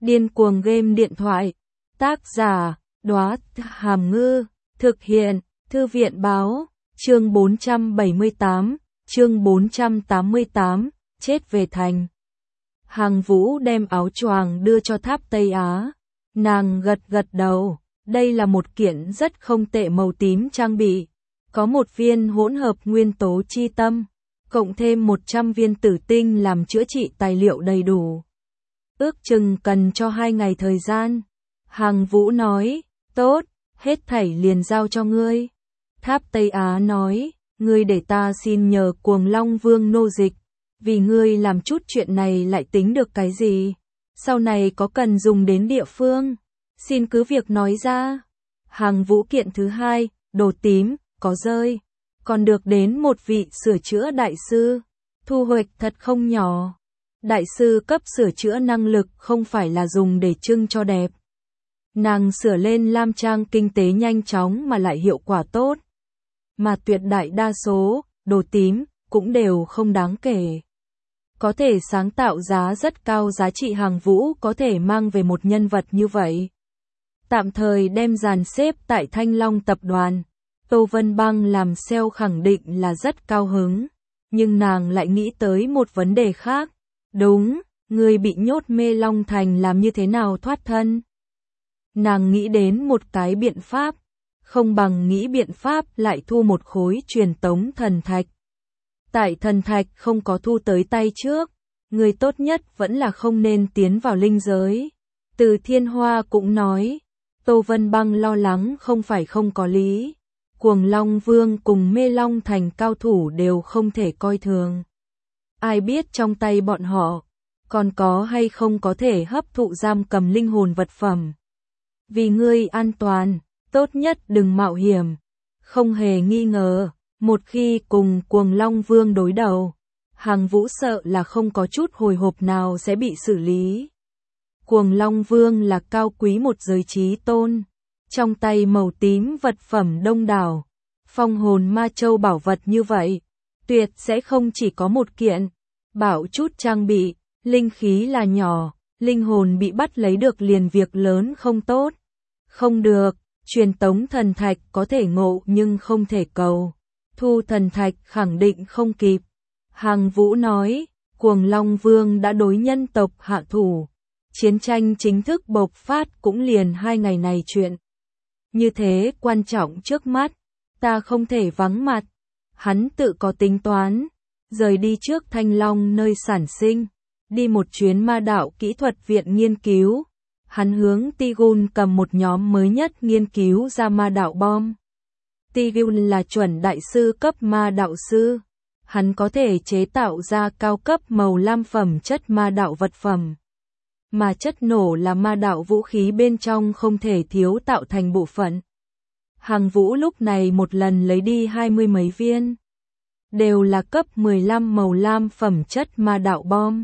Điên cuồng game điện thoại. Tác giả, Đóa Hàm Ngư. Thực hiện, Thư viện Báo. Chương 478, chương 488, chết về thành. Hằng Vũ đem áo choàng đưa cho Tháp Tây Á. Nàng gật gật đầu, đây là một kiện rất không tệ màu tím trang bị. Có một viên hỗn hợp nguyên tố chi tâm, cộng thêm 100 viên tử tinh làm chữa trị tài liệu đầy đủ. Ước chừng cần cho 2 ngày thời gian. Hằng Vũ nói, tốt, hết thảy liền giao cho ngươi. Tháp Tây Á nói, ngươi để ta xin nhờ Cuồng Long Vương nô dịch, vì ngươi làm chút chuyện này lại tính được cái gì? Sau này có cần dùng đến địa phương, xin cứ việc nói ra. Hằng Vũ kiện thứ hai, đồ tím, có rơi, còn được đến một vị sửa chữa đại sư, thu hoạch thật không nhỏ. Đại sư cấp sửa chữa năng lực không phải là dùng để trưng cho đẹp. Nàng sửa lên lam trang kinh tế nhanh chóng mà lại hiệu quả tốt. Mà tuyệt đại đa số, đồ tím, cũng đều không đáng kể. Có thể sáng tạo giá rất cao giá trị. Hằng Vũ có thể mang về một nhân vật như vậy. Tạm thời đem dàn xếp tại Thanh Long tập đoàn. Tô Vân Băng làm sale khẳng định là rất cao hứng. Nhưng nàng lại nghĩ tới một vấn đề khác. Đúng, người bị nhốt Mê Long Thành làm như thế nào thoát thân? Nàng nghĩ đến một cái biện pháp. Không bằng nghĩ biện pháp lại thu một khối truyền tống thần thạch. Tại thần thạch không có thu tới tay trước, người tốt nhất vẫn là không nên tiến vào linh giới. Từ Thiên Hoa cũng nói, Tô Vân Băng lo lắng không phải không có lý. Cuồng Long Vương cùng Mê Long Thành cao thủ đều không thể coi thường. Ai biết trong tay bọn họ, còn có hay không có thể hấp thụ giam cầm linh hồn vật phẩm. Vì ngươi an toàn, tốt nhất đừng mạo hiểm. Không hề nghi ngờ, một khi cùng Cuồng Long Vương đối đầu, Hằng Vũ sợ là không có chút hồi hộp nào sẽ bị xử lý. Cuồng Long Vương là cao quý một giới chí tôn, trong tay màu tím vật phẩm đông đảo, phong hồn ma châu bảo vật như vậy, tuyệt sẽ không chỉ có một kiện. Bảo chút trang bị, linh khí là nhỏ, linh hồn bị bắt lấy được liền việc lớn không tốt. Không được, truyền tống thần thạch có thể ngộ nhưng không thể cầu. Thu thần thạch khẳng định không kịp. Hằng Vũ nói, Cuồng Long Vương đã đối nhân tộc hạ thủ. Chiến tranh chính thức bộc phát cũng liền 2 ngày này chuyện. Như thế quan trọng trước mắt, ta không thể vắng mặt. Hắn tự có tính toán, rời đi trước Thanh Long nơi sản sinh, đi một chuyến ma đạo kỹ thuật viện nghiên cứu. Hắn hướng Tigun cầm một nhóm mới nhất nghiên cứu ra ma đạo bom. Tigun là chuẩn đại sư cấp ma đạo sư. Hắn có thể chế tạo ra cao cấp màu lam phẩm chất ma đạo vật phẩm. Mà chất nổ là ma đạo vũ khí bên trong không thể thiếu tạo thành bộ phận. Hằng Vũ lúc này một lần lấy đi 20 mấy viên. Đều là cấp 15 màu lam phẩm chất ma đạo bom.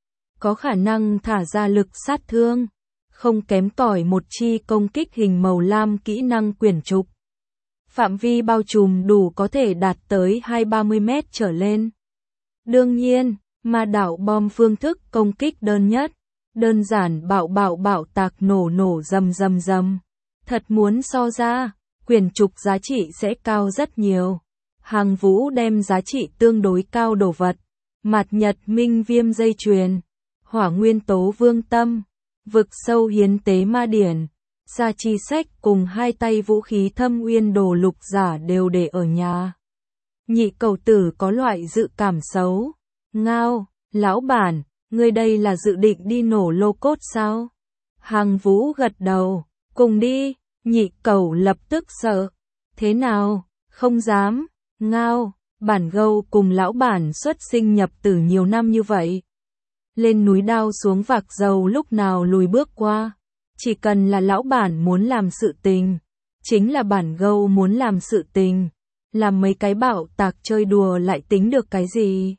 Có khả năng thả ra lực sát thương. Không kém cỏi một chi công kích hình màu lam kỹ năng quyển trục. Phạm vi bao trùm đủ có thể đạt tới 20-30 mét trở lên. Đương nhiên, ma đạo bom phương thức công kích đơn nhất. Đơn giản bạo tạc nổ rầm. Thật muốn so ra, quyển trục giá trị sẽ cao rất nhiều. Hằng Vũ đem giá trị tương đối cao đồ vật. Mạt Nhật Minh Viêm dây chuyền, Hỏa Nguyên Tố Vương Tâm, Vực Sâu Hiến Tế Ma Điển, Sa Chi Sách cùng 2 tay vũ khí Thâm Uyên Đồ Lục giả đều để ở nhà. Nhị cầu tử có loại dự cảm xấu. Ngao, lão bản, ngươi đây là dự định đi nổ lô cốt sao? Hằng Vũ gật đầu, cùng đi. Nhị cầu lập tức sợ. Thế nào, không dám. Ngao, bản gâu cùng lão bản xuất sinh nhập tử nhiều năm như vậy. Lên núi đao xuống vạc dầu lúc nào lùi bước qua. Chỉ cần là lão bản muốn làm sự tình, chính là bản gâu muốn làm sự tình. Làm mấy cái bạo tạc chơi đùa lại tính được cái gì?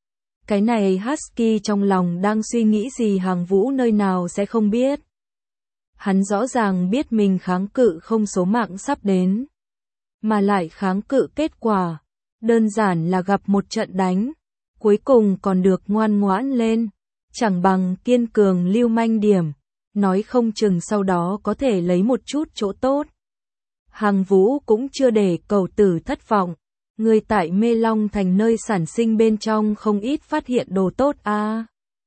Cái này Husky trong lòng đang suy nghĩ gì Hằng Vũ nơi nào sẽ không biết. Hắn rõ ràng biết mình kháng cự không số mạng sắp đến. Mà lại kháng cự kết quả. Đơn giản là gặp một trận đánh. Cuối cùng còn được ngoan ngoãn lên. Chẳng bằng kiên cường lưu manh điểm. nói không chừng sau đó có thể lấy một chút chỗ tốt. Hằng Vũ cũng chưa để cầu tử thất vọng, người tại Mê Long Thành nơi sản sinh bên trong không ít phát hiện đồ tốt a.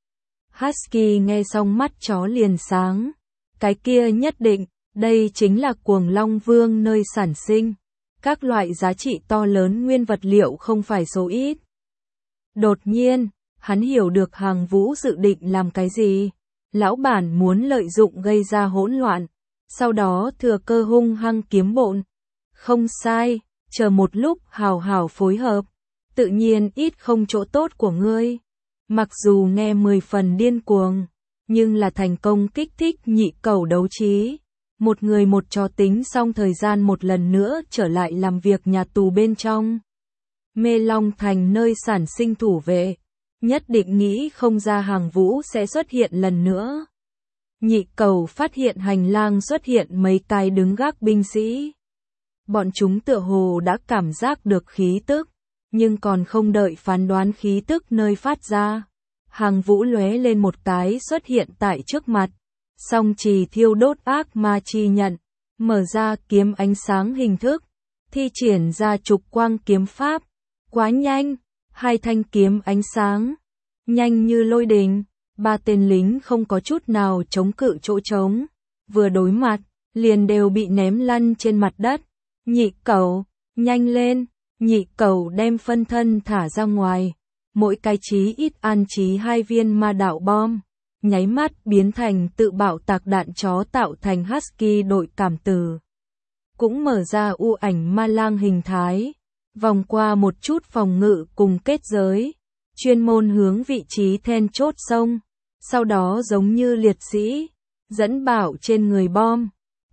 Husky nghe xong mắt chó liền sáng, cái kia nhất định, đây chính là Cuồng Long Vương nơi sản sinh, các loại giá trị to lớn nguyên vật liệu không phải số ít. Đột nhiên, hắn hiểu được Hằng Vũ dự định làm cái gì. Lão bản muốn lợi dụng gây ra hỗn loạn, sau đó thừa cơ hung hăng kiếm bộn. Không sai, chờ một lúc hào hào phối hợp, tự nhiên ít không chỗ tốt của ngươi. Mặc dù nghe 10 phần điên cuồng, nhưng là thành công kích thích nhị cẩu đấu trí. Một người một chó tính xong thời gian một lần nữa trở lại làm việc nhà tù bên trong. Mê Long Thành nơi sản sinh thủ vệ, nhất định nghĩ không ra Hằng Vũ sẽ xuất hiện lần nữa. Nhị cẩu phát hiện hành lang xuất hiện mấy cái đứng gác binh sĩ. Bọn chúng tựa hồ đã cảm giác được khí tức, nhưng còn không đợi phán đoán khí tức nơi phát ra. Hằng Vũ lóe lên một cái xuất hiện tại trước mặt, song trì thiêu đốt ác ma chi nhận, mở ra kiếm ánh sáng hình thức, thi triển ra trục quang kiếm pháp. Quá nhanh, hai thanh kiếm ánh sáng, nhanh như lôi đình, ba tên lính không có chút nào chống cự chỗ trống, vừa đối mặt, liền đều bị ném lăn trên mặt đất. Nhị cẩu, nhanh lên, nhị cẩu đem phân thân thả ra ngoài, mỗi cái chí ít an trí 2 viên ma đạo bom, nháy mắt biến thành tự bạo tạc đạn chó tạo thành Husky đội cảm tử. Cũng mở ra u ảnh ma lang hình thái, vòng qua một chút phòng ngự cùng kết giới, chuyên môn hướng vị trí then chốt sông, sau đó giống như liệt sĩ, dẫn bảo trên người bom,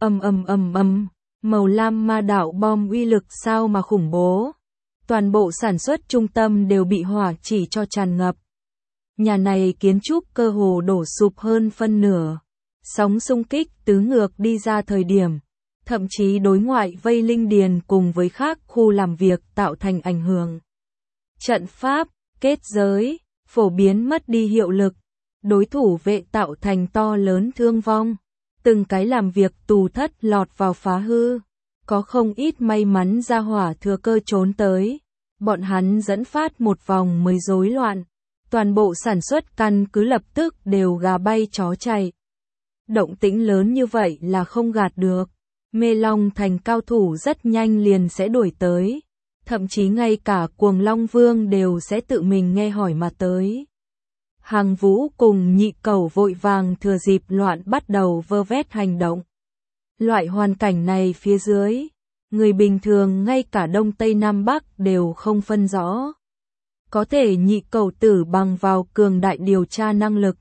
màu lam ma đạo bom uy lực sao mà khủng bố. Toàn bộ sản xuất trung tâm đều bị hỏa chỉ cho tràn ngập. Nhà này kiến trúc cơ hồ đổ sụp hơn phân nửa. Sóng xung kích tứ ngược đi ra thời điểm, thậm chí đối ngoại vây linh điền cùng với khác khu làm việc tạo thành ảnh hưởng. Trận pháp, kết giới, phổ biến mất đi hiệu lực. Đối thủ vệ tạo thành to lớn thương vong. Từng cái làm việc tù thất lọt vào phá hư. Có không ít may mắn ra hỏa thừa cơ trốn tới. Bọn hắn dẫn phát một vòng mới rối loạn. Toàn bộ sản xuất căn cứ lập tức đều gà bay chó chạy. Động tĩnh lớn như vậy là không gạt được. Mê Long Thành cao thủ rất nhanh liền sẽ đuổi tới. Thậm chí ngay cả Cuồng Long Vương đều sẽ tự mình nghe hỏi mà tới. Hằng Vũ cùng nhị cẩu vội vàng thừa dịp loạn bắt đầu vơ vét hành động. Loại hoàn cảnh này phía dưới, người bình thường ngay cả Đông Tây Nam Bắc đều không phân rõ. Có thể nhị cẩu tử bằng vào cường đại điều tra năng lực.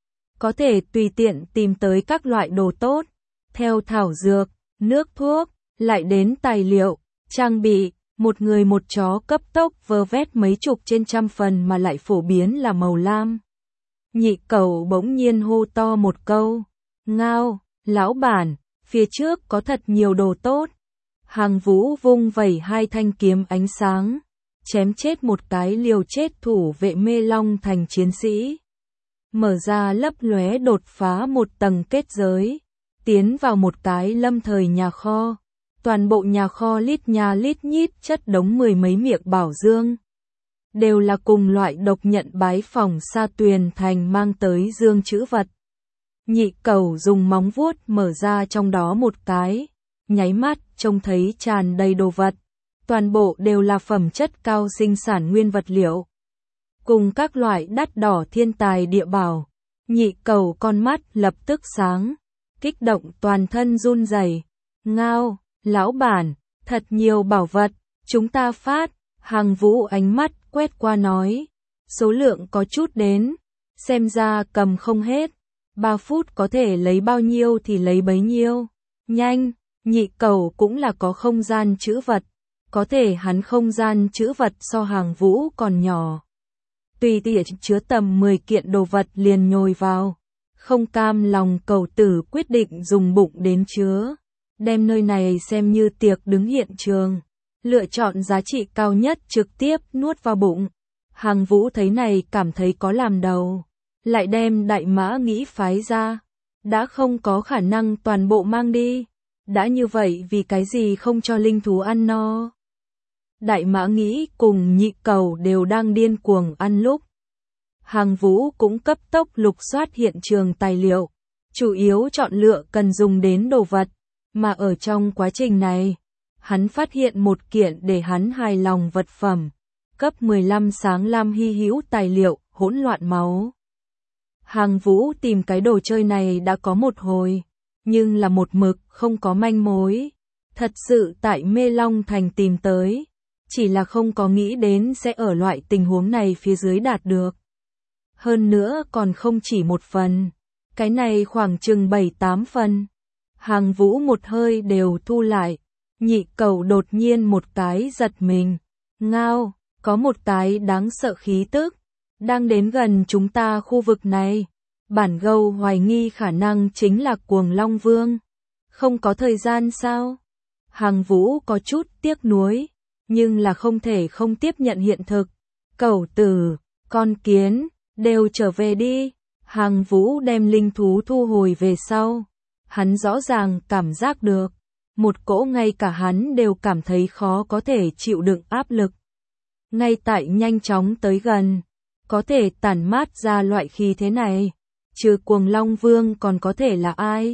Có thể tùy tiện tìm tới các loại đồ tốt, theo thảo dược, nước thuốc, lại đến tài liệu, trang bị, một người một chó cấp tốc vơ vét mấy chục trên trăm phần mà lại phổ biến là màu lam. Nhị cẩu bỗng nhiên hô to một câu, ngao, lão bản, phía trước có thật nhiều đồ tốt. Hằng Vũ vung vẩy 2 thanh kiếm ánh sáng, chém chết một cái liều chết thủ vệ Mê Long Thành chiến sĩ. Mở ra lấp lóe đột phá một tầng kết giới, tiến vào một cái lâm thời nhà kho. Toàn bộ nhà kho lít nhà lít nhít chất đống 10 mấy miệng bảo dương. Đều là cùng loại độc nhận bái phòng Sa Tuyền Thành mang tới dương trữ vật. Nhị cẩu dùng móng vuốt mở ra trong đó một cái, nháy mắt trông thấy tràn đầy đồ vật. Toàn bộ đều là phẩm chất cao sinh sản nguyên vật liệu. Cùng các loại đắt đỏ thiên tài địa bảo. Nhị cẩu con mắt lập tức sáng, kích động toàn thân run rẩy. Ngao, lão bản, thật nhiều bảo vật, chúng ta phát. Hằng Vũ ánh mắt quét qua nói, số lượng có chút đến, xem ra cầm không hết, 3 phút có thể lấy bao nhiêu thì lấy bấy nhiêu. Nhanh, nhị cẩu cũng là có không gian trữ vật, có thể hắn không gian trữ vật so Hằng Vũ còn nhỏ. Tùy tiện chứa tầm 10 kiện đồ vật liền nhồi vào, không cam lòng cẩu tử quyết định dùng bụng đến chứa, đem nơi này xem như tiệc đứng hiện trường. Lựa chọn giá trị cao nhất trực tiếp nuốt vào bụng. Hằng Vũ thấy này cảm thấy có làm đầu, lại đem đại mã nghĩ phái ra. đã không có khả năng toàn bộ mang đi. Đã như vậy vì cái gì không cho linh thú ăn no? Đại Mã nghĩ cùng Nhị Cầu đều đang điên cuồng ăn lúc. Hàng Vũ cũng cấp tốc lục soát hiện trường tài liệu, chủ yếu chọn lựa cần dùng đến đồ vật, mà ở trong quá trình này, hắn phát hiện một kiện để hắn hài lòng vật phẩm, cấp 15 sáng lam hy hữu tài liệu, hỗn loạn máu. Hàng Vũ tìm cái đồ chơi này đã có một hồi, nhưng là một mực không có manh mối. Thật sự tại Mê Long Thành tìm tới, chỉ là không có nghĩ đến sẽ ở loại tình huống này phía dưới đạt được. Hơn nữa còn không chỉ một phần, cái này khoảng chừng 7-8 phần. Hàng Vũ một hơi đều thu lại, Nhị Cầu đột nhiên một cái giật mình. Ngao, có một cái đáng sợ khí tức, đang đến gần chúng ta khu vực này. Bản Gâu hoài nghi khả năng chính là Cuồng Long Vương. Không có thời gian sao? Hàng Vũ có chút tiếc nuối, nhưng là không thể không tiếp nhận hiện thực. Cẩu tử, con kiến, đều trở về đi. Hàng Vũ đem linh thú thu hồi về sau. Hắn rõ ràng cảm giác được, một cỗ ngay cả hắn đều cảm thấy khó có thể chịu đựng áp lực. Ngay tại nhanh chóng tới gần, có thể tản mát ra loại khí thế này. Trừ Cuồng Long Vương còn có thể là ai?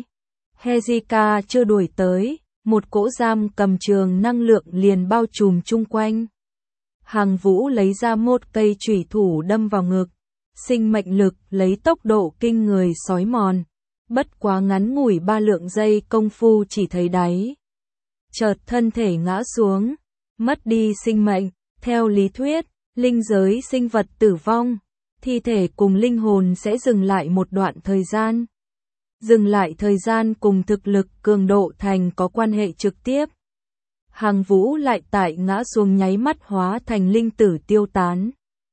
Heizika chưa đuổi tới, một cỗ giam cầm trường năng lượng liền bao trùm chung quanh. Hàng Vũ lấy ra một cây chủy thủ đâm vào ngực, sinh mệnh lực lấy tốc độ kinh người xói mòn. Bất quá ngắn ngủi 3 lượng giây công phu chỉ thấy đáy. Chợt thân thể ngã xuống, mất đi sinh mệnh. Theo lý thuyết, linh giới sinh vật tử vong, thi thể cùng linh hồn sẽ dừng lại một đoạn thời gian. Dừng lại thời gian cùng thực lực cường độ thành có quan hệ trực tiếp. Hàng Vũ lại tại ngã xuống nháy mắt hóa thành linh tử tiêu tán.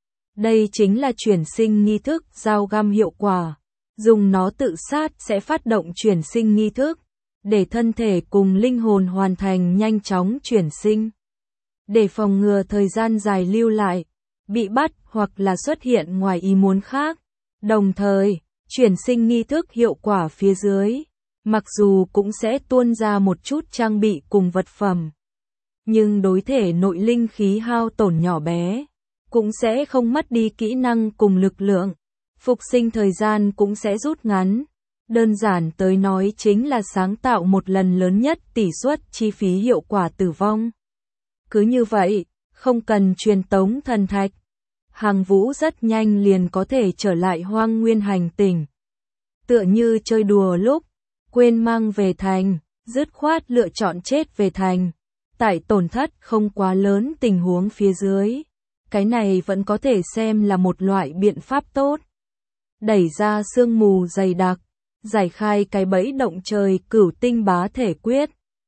Đây chính là chuyển sinh nghi thức dao găm hiệu quả. Dùng nó tự sát sẽ phát động chuyển sinh nghi thức, để thân thể cùng linh hồn hoàn thành nhanh chóng chuyển sinh. Để phòng ngừa thời gian dài lưu lại, bị bắt hoặc là xuất hiện ngoài ý muốn khác. Đồng thời, chuyển sinh nghi thức hiệu quả phía dưới, mặc dù cũng sẽ tuôn ra một chút trang bị cùng vật phẩm, nhưng đối thể nội linh khí hao tổn nhỏ bé, cũng sẽ không mất đi kỹ năng cùng lực lượng. Phục sinh thời gian cũng sẽ rút ngắn. Đơn giản tới nói chính là sáng tạo một lần lớn nhất tỷ suất chi phí hiệu quả tử vong. Cứ như vậy, không cần truyền tống thần thạch, Hàng Vũ rất nhanh liền có thể trở lại Hoang Nguyên hành tinh. Tựa như chơi đùa lúc, quên mang về thành, dứt khoát lựa chọn chết về thành. Tại tổn thất không quá lớn tình huống phía dưới, cái này vẫn có thể xem là một loại biện pháp tốt. Đẩy ra sương mù dày đặc, giải khai cái bẫy động trời cửu tinh bá thể quyết.